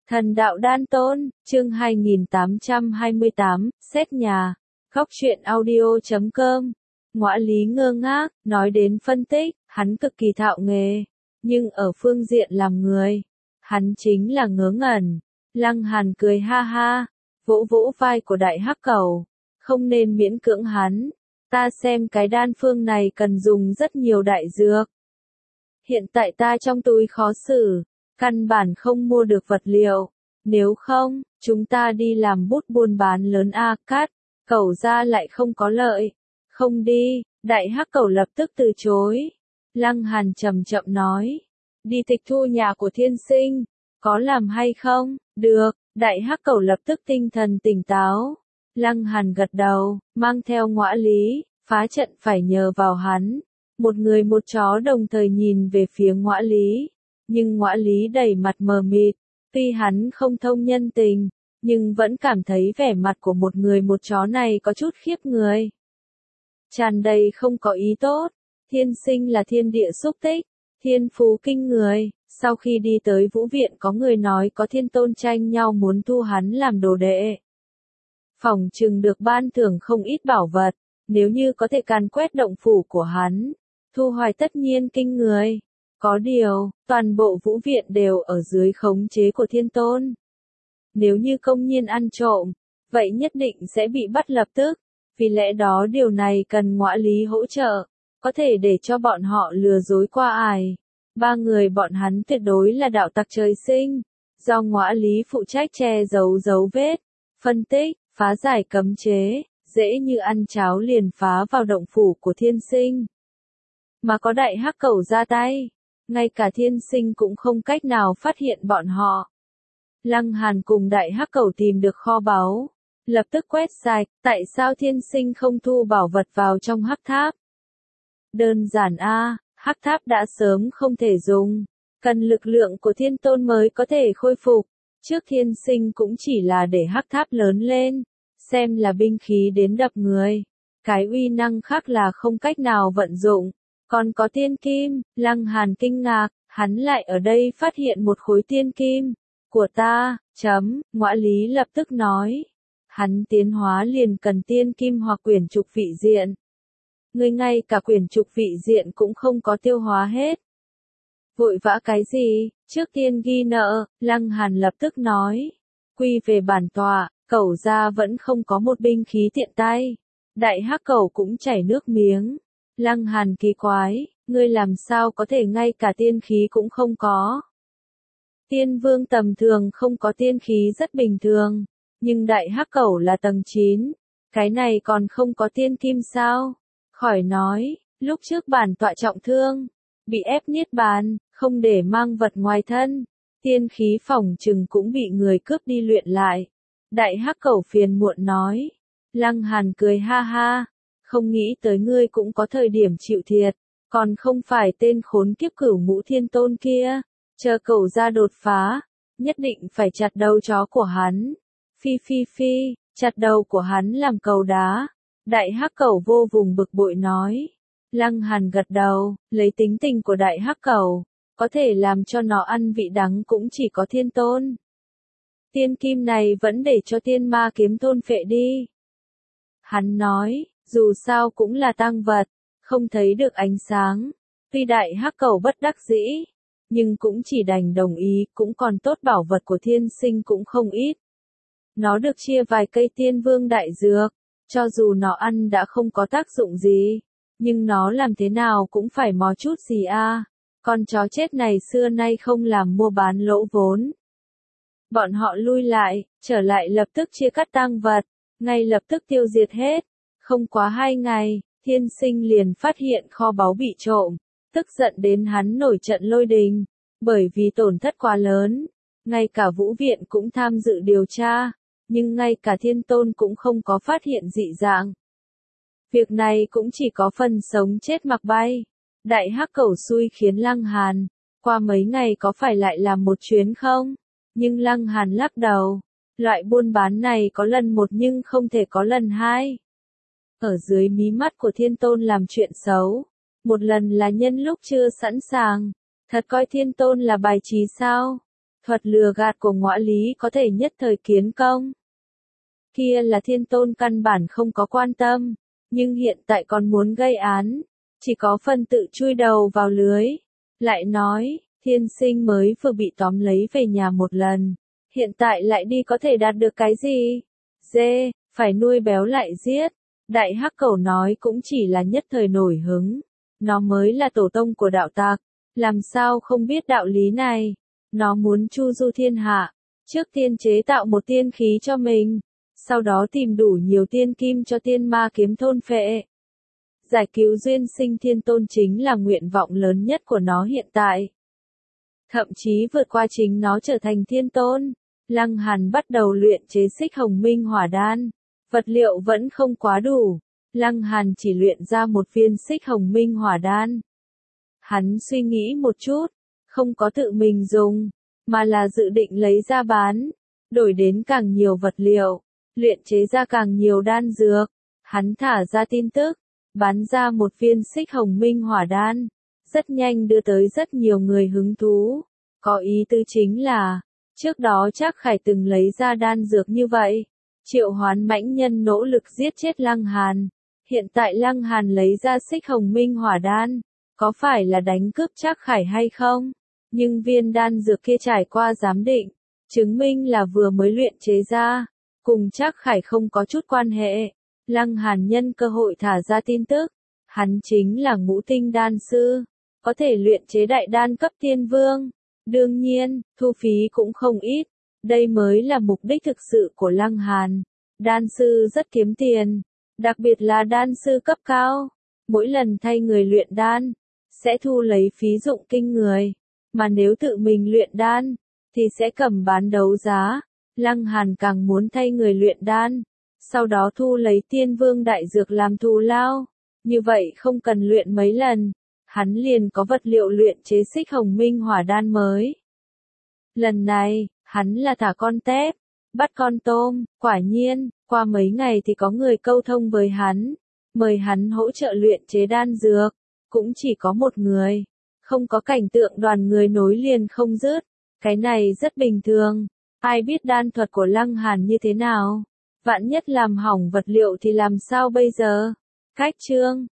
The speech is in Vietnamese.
Thần đạo đan tôn, chương 2828, xét nhà. Góc truyện audio.com. Ngõa Lý ngơ ngác, nói đến phân tích, hắn cực kỳ thạo nghề. Nhưng ở phương diện làm người, hắn chính là ngớ ngẩn. Lăng Hàn cười ha ha, vỗ vỗ vai của đại hắc cầu. Không nên miễn cưỡng hắn. Ta xem cái đan phương này cần dùng rất nhiều đại dược. Hiện tại ta trong túi khó xử. Căn bản không mua được vật liệu. Nếu không, chúng ta đi làm bút buôn bán lớn a cát. Cẩu ra lại không có lợi. Không đi, đại hắc cẩu lập tức từ chối. Lăng Hàn chậm chậm nói. Đi tịch thu nhà của thiên sinh. Có làm hay không? Được, đại hắc cẩu lập tức tinh thần tỉnh táo. Lăng Hàn gật đầu, mang theo Ngõa Lý, phá trận phải nhờ vào hắn. Một người một chó đồng thời nhìn về phía Ngõa Lý. Nhưng Ngõa Lý đầy mặt mờ mịt, tuy hắn không thông nhân tình, nhưng vẫn cảm thấy vẻ mặt của một người một chó này có chút khiếp người. Tràn đầy không có ý tốt, thiên sinh là thiên địa xúc tích, thiên phú kinh người, sau khi đi tới vũ viện có người nói có thiên tôn tranh nhau muốn thu hắn làm đồ đệ. Phỏng chừng được ban thưởng không ít bảo vật, nếu như có thể càn quét động phủ của hắn, thu hoạch tất nhiên kinh người. Có điều, toàn bộ vũ viện đều ở dưới khống chế của thiên tôn. Nếu như công nhiên ăn trộm, vậy nhất định sẽ bị bắt lập tức. Vì lẽ đó điều này cần Ngõa Lý hỗ trợ, có thể để cho bọn họ lừa dối qua ải. Ba người bọn hắn tuyệt đối là đạo tặc trời sinh, do Ngõa Lý phụ trách che giấu dấu vết, phân tích, phá giải cấm chế, dễ như ăn cháo liền phá vào động phủ của thiên sinh. Mà có đại hắc cẩu ra tay, ngay cả thiên sinh cũng không cách nào phát hiện bọn họ. Lăng Hàn cùng đại hắc cẩu tìm được kho báu, lập tức quét sạch, tại sao thiên sinh không thu bảo vật vào trong hắc tháp? Đơn giản a, hắc tháp đã sớm không thể dùng, cần lực lượng của thiên tôn mới có thể khôi phục. Trước thiên sinh cũng chỉ là để hắc tháp lớn lên, xem là binh khí đến đập người. Cái uy năng khác là không cách nào vận dụng. Còn có tiên kim, Lăng Hàn kinh ngạc, hắn lại ở đây phát hiện một khối tiên kim. Của ta, Ngõa Lý lập tức nói. Hắn tiến hóa liền cần tiên kim hoặc quyển trục vị diện. Người ngay cả quyển trục vị diện cũng không có tiêu hóa hết. Vội vã cái gì, trước tiên ghi nợ, Lăng Hàn lập tức nói. Quy về bản tọa, cẩu gia vẫn không có một binh khí tiện tay. Đại hắc cẩu cũng chảy nước miếng. Lăng Hàn kỳ quái, ngươi làm sao có thể ngay cả tiên khí cũng không có. Tiên vương tầm thường không có tiên khí rất bình thường, nhưng đại hắc cẩu là tầng 9, cái này còn không có tiên kim sao? Khỏi nói, lúc trước bản tọa trọng thương, bị ép niết bàn, không để mang vật ngoài thân, tiên khí phỏng chừng cũng bị người cướp đi luyện lại. Đại hắc cẩu phiền muộn nói. Lăng Hàn cười ha ha. Không nghĩ tới ngươi cũng có thời điểm chịu thiệt, còn không phải tên khốn kiếp Cửu Ngũ Thiên Tôn kia, chờ cẩu ra đột phá, nhất định phải chặt đầu chó của hắn. Phi phi phi, chặt đầu của hắn làm cầu đá. Đại hắc cẩu vô vùng bực bội nói. Lăng Hàn gật đầu, lấy tính tình của đại hắc cẩu, có thể làm cho nó ăn vị đắng cũng chỉ có thiên tôn. Tiên kim này vẫn để cho tiên ma kiếm thôn phệ đi. Hắn nói. Dù sao cũng là tang vật, không thấy được ánh sáng. Tuy đại hắc cẩu bất đắc dĩ, nhưng cũng chỉ đành đồng ý, cũng còn tốt bảo vật của thiên sinh cũng không ít. Nó được chia vài cây tiên vương đại dược, cho dù nó ăn đã không có tác dụng gì, nhưng nó làm thế nào cũng phải mò chút gì a. Con chó chết này xưa nay không làm mua bán lỗ vốn. Bọn họ lui lại, trở lại lập tức chia cắt tang vật, ngay lập tức tiêu diệt hết. Không quá 2 ngày, thiên sinh liền phát hiện kho báu bị trộm, tức giận đến hắn nổi trận lôi đình, bởi vì tổn thất quá lớn, ngay cả vũ viện cũng tham dự điều tra, nhưng ngay cả thiên tôn cũng không có phát hiện dị dạng. Việc này cũng chỉ có phần sống chết mặc bay. Đại hắc cẩu xui khiến Lăng Hàn, qua mấy ngày có phải lại làm một chuyến không? Nhưng Lăng Hàn lắc đầu, loại buôn bán này có lần một nhưng không thể có lần hai. Ở dưới mí mắt của thiên tôn làm chuyện xấu, một lần là nhân lúc chưa sẵn sàng, thật coi thiên tôn là bài trí sao? Thuật lừa gạt của Ngõa Lý có thể nhất thời kiến công. Kia là Thiên Tôn căn bản không có quan tâm, nhưng hiện tại còn muốn gây án, chỉ có phần tự chui đầu vào lưới. Lại nói, Thiên Sinh mới vừa bị tóm lấy về nhà một lần, hiện tại lại đi có thể đạt được cái gì? Dê, phải nuôi béo lại giết. Đại Hắc Cẩu nói cũng chỉ là nhất thời nổi hứng, nó mới là tổ tông của đạo tặc, làm sao không biết đạo lý này. Nó muốn chu du thiên hạ, trước tiên chế tạo một tiên khí cho mình, sau đó tìm đủ nhiều tiên kim cho tiên ma kiếm thôn phệ. Giải cứu duyên sinh Thiên Tôn chính là nguyện vọng lớn nhất của nó hiện tại. Thậm chí vượt qua chính nó trở thành Thiên Tôn. Lăng Hàn bắt đầu luyện chế Xích Hồng Minh Hỏa Đan. Vật liệu vẫn không quá đủ. Lăng Hàn chỉ luyện ra một viên Xích Hồng Minh Hỏa Đan. Hắn suy nghĩ một chút, không có tự mình dùng, mà là dự định lấy ra bán, đổi đến càng nhiều vật liệu, luyện chế ra càng nhiều đan dược. Hắn thả ra tin tức, bán ra một viên Xích Hồng Minh Hỏa Đan, rất nhanh đưa tới rất nhiều người hứng thú. Có ý tứ chính là, trước đó Trác Khải từng lấy ra đan dược như vậy, triệu hoán mãnh nhân nỗ lực giết chết Lăng Hàn. Hiện tại Lăng Hàn lấy ra Xích Hồng Minh Hỏa Đan, có phải là đánh cướp Trác Khải hay không? Nhưng viên đan dược kia trải qua giám định, chứng minh là vừa mới luyện chế ra, cùng Trác Khải không có chút quan hệ. Lăng Hàn nhân cơ hội thả ra tin tức, hắn chính là ngũ tinh đan sư, có thể luyện chế đại đan cấp tiên vương. Đương nhiên, thu phí cũng không ít, đây mới là mục đích thực sự của Lăng Hàn. Đan sư rất kiếm tiền, đặc biệt là đan sư cấp cao, mỗi lần thay người luyện đan, sẽ thu lấy phí dụng kinh người, mà nếu tự mình luyện đan, thì sẽ cầm bán đấu giá. Lăng Hàn càng muốn thay người luyện đan, sau đó thu lấy tiên vương đại dược làm thù lao, như vậy không cần luyện mấy lần, hắn liền có vật liệu luyện chế Xích Hồng Minh Hỏa Đan mới. Lần này, hắn là thả con tép, bắt con tôm, quả nhiên, qua mấy ngày thì có người câu thông với hắn, mời hắn hỗ trợ luyện chế đan dược, cũng chỉ có một người, không có cảnh tượng đoàn người nối liền không dứt, cái này rất bình thường, ai biết đan thuật của Lăng Hàn như thế nào, vạn nhất làm hỏng vật liệu thì làm sao bây giờ? Cách chương